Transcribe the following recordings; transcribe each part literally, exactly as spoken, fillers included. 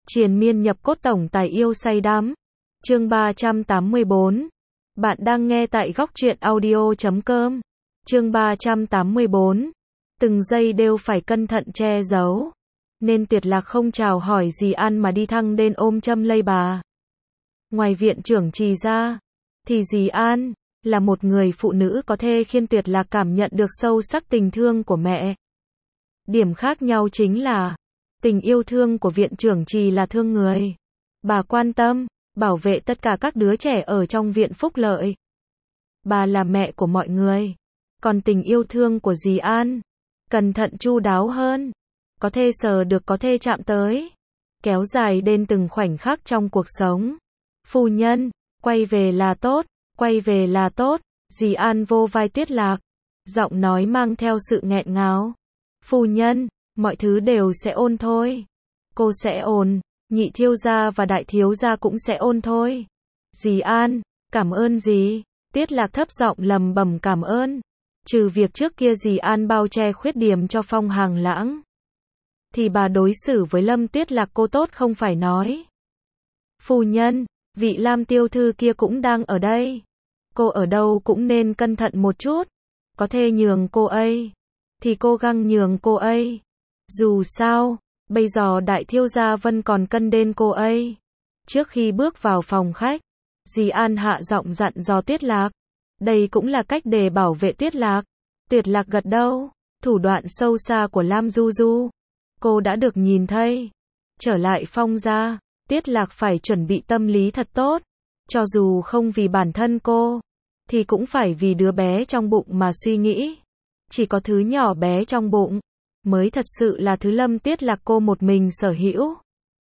Triền miên nhập cốt tổng tài yêu say đắm. Chương ba trăm tám mươi bốn. Bạn đang nghe tại góc truyện audio chấm com. Chương ba trăm tám mươi bốn. Từng giây đều phải cẩn thận che giấu. Nên Tuyệt Lạc không chào hỏi Dì An mà đi thẳng đến ôm châm lấy bà. Ngoài viện trưởng Trì ra, thì Dì An là một người phụ nữ có thể khiến Tuyệt Lạc cảm nhận được sâu sắc tình thương của mẹ. Điểm khác nhau chính là tình yêu thương của viện trưởng Trì là thương người. Bà quan tâm, bảo vệ tất cả các đứa trẻ ở trong viện phúc lợi. Bà là mẹ của mọi người. Còn tình yêu thương của Dì An, cẩn thận chu đáo hơn. Có thể sờ được, có thể chạm tới. Kéo dài đến từng khoảnh khắc trong cuộc sống. Phu nhân, quay về là tốt, quay về là tốt. Dì An vô vai Tuyết Lạc. Giọng nói mang theo sự nghẹn ngào. Phu nhân, mọi thứ đều sẽ ổn thôi. Cô sẽ ổn, nhị thiếu gia và đại thiếu gia cũng sẽ ổn thôi. Dì An, cảm ơn dì. Tuyết Lạc thấp giọng lầm bầm cảm ơn. Trừ việc trước kia dì An bao che khuyết điểm cho Phong Hàng Lãng, thì bà đối xử với Lâm Tuyết Lạc cô tốt không phải nói. Phu nhân, vị Lam tiểu thư kia cũng đang ở đây. Cô ở đâu cũng nên cẩn thận một chút. Có thể nhường cô ấy, thì cố gắng nhường cô ấy. Dù sao, bây giờ đại thiếu gia vẫn còn cân đến cô ấy. Trước khi bước vào phòng khách, dì An hạ giọng dặn dò Tuyết Lạc. Đây cũng là cách để bảo vệ Tuyết Lạc. Tuyệt Lạc gật đầu. Thủ đoạn sâu xa của Lam Du Du, cô đã được nhìn thấy. Trở lại Phong gia, Tuyết Lạc phải chuẩn bị tâm lý thật tốt. Cho dù không vì bản thân cô, thì cũng phải vì đứa bé trong bụng mà suy nghĩ. Chỉ có thứ nhỏ bé trong bụng mới thật sự là thứ Lâm Tuyết Lạc cô một mình sở hữu.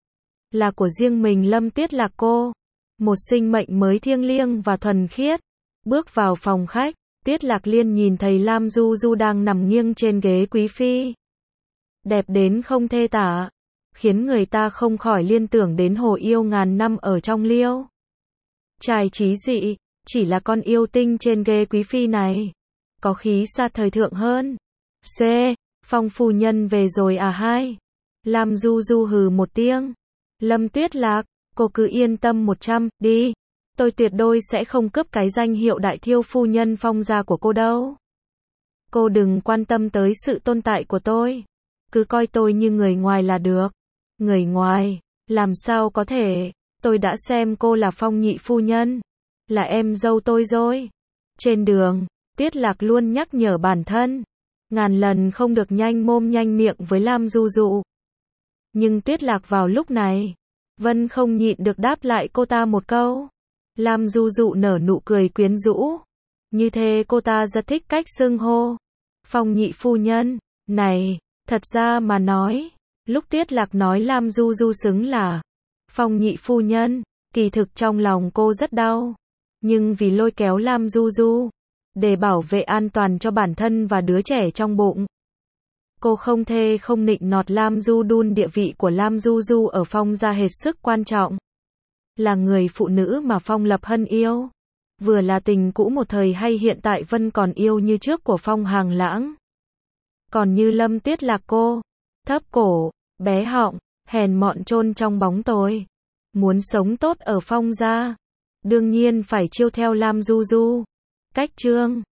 Là của riêng mình Lâm Tuyết Lạc cô. Một sinh mệnh mới thiêng liêng và thuần khiết. Bước vào phòng khách, Tuyết Lạc liền nhìn thấy Lam Du Du đang nằm nghiêng trên ghế quý phi. Đẹp đến không thể tả, khiến người ta không khỏi liên tưởng đến hồ yêu ngàn năm ở trong liêu. Trai trí dị, chỉ là con yêu tinh trên ghế quý phi này. Có khí xa thời thượng hơn. C. Phong phu nhân về rồi à hai. Lam Du Du hừ một tiếng. Lâm Tuyết Lạc, cô cứ yên tâm một trăm, đi. Tôi tuyệt đối sẽ không cướp cái danh hiệu đại thiếu phu nhân Phong gia của cô đâu. Cô đừng quan tâm tới sự tồn tại của tôi. Cứ coi tôi như người ngoài là được. Người ngoài, làm sao có thể. Tôi đã xem cô là Phong nhị phu nhân, là em dâu tôi rồi. Trên đường, Tuyết Lạc luôn nhắc nhở bản thân, ngàn lần không được nhanh mồm nhanh miệng với Lam Du Du. Nhưng Tuyết Lạc vào lúc này, Vân không nhịn được đáp lại cô ta một câu. Lam Du Du nở nụ cười quyến rũ. Như thế cô ta rất thích cách xưng hô. Phong nhị phu nhân, này, thật ra mà nói, lúc Tuyết Lạc nói Lam Du Du xứng là Phong nhị phu nhân, kỳ thực trong lòng cô rất đau. Nhưng vì lôi kéo Lam Du Du, để bảo vệ an toàn cho bản thân và đứa trẻ trong bụng, cô không thể không nịnh nọt Lam Du Đun. Địa vị của Lam Du Du ở Phong gia hết sức quan trọng. Là người phụ nữ mà Phong Lập Hân yêu. Vừa là tình cũ một thời hay hiện tại vẫn còn yêu như trước của Phong Hàng Lãng. Còn như Lâm Tuyết Lạc cô, thấp cổ, bé họng, hèn mọn chôn trong bóng tối. Muốn sống tốt ở Phong gia, đương nhiên phải chiêu theo Lam Du Du. Cách chương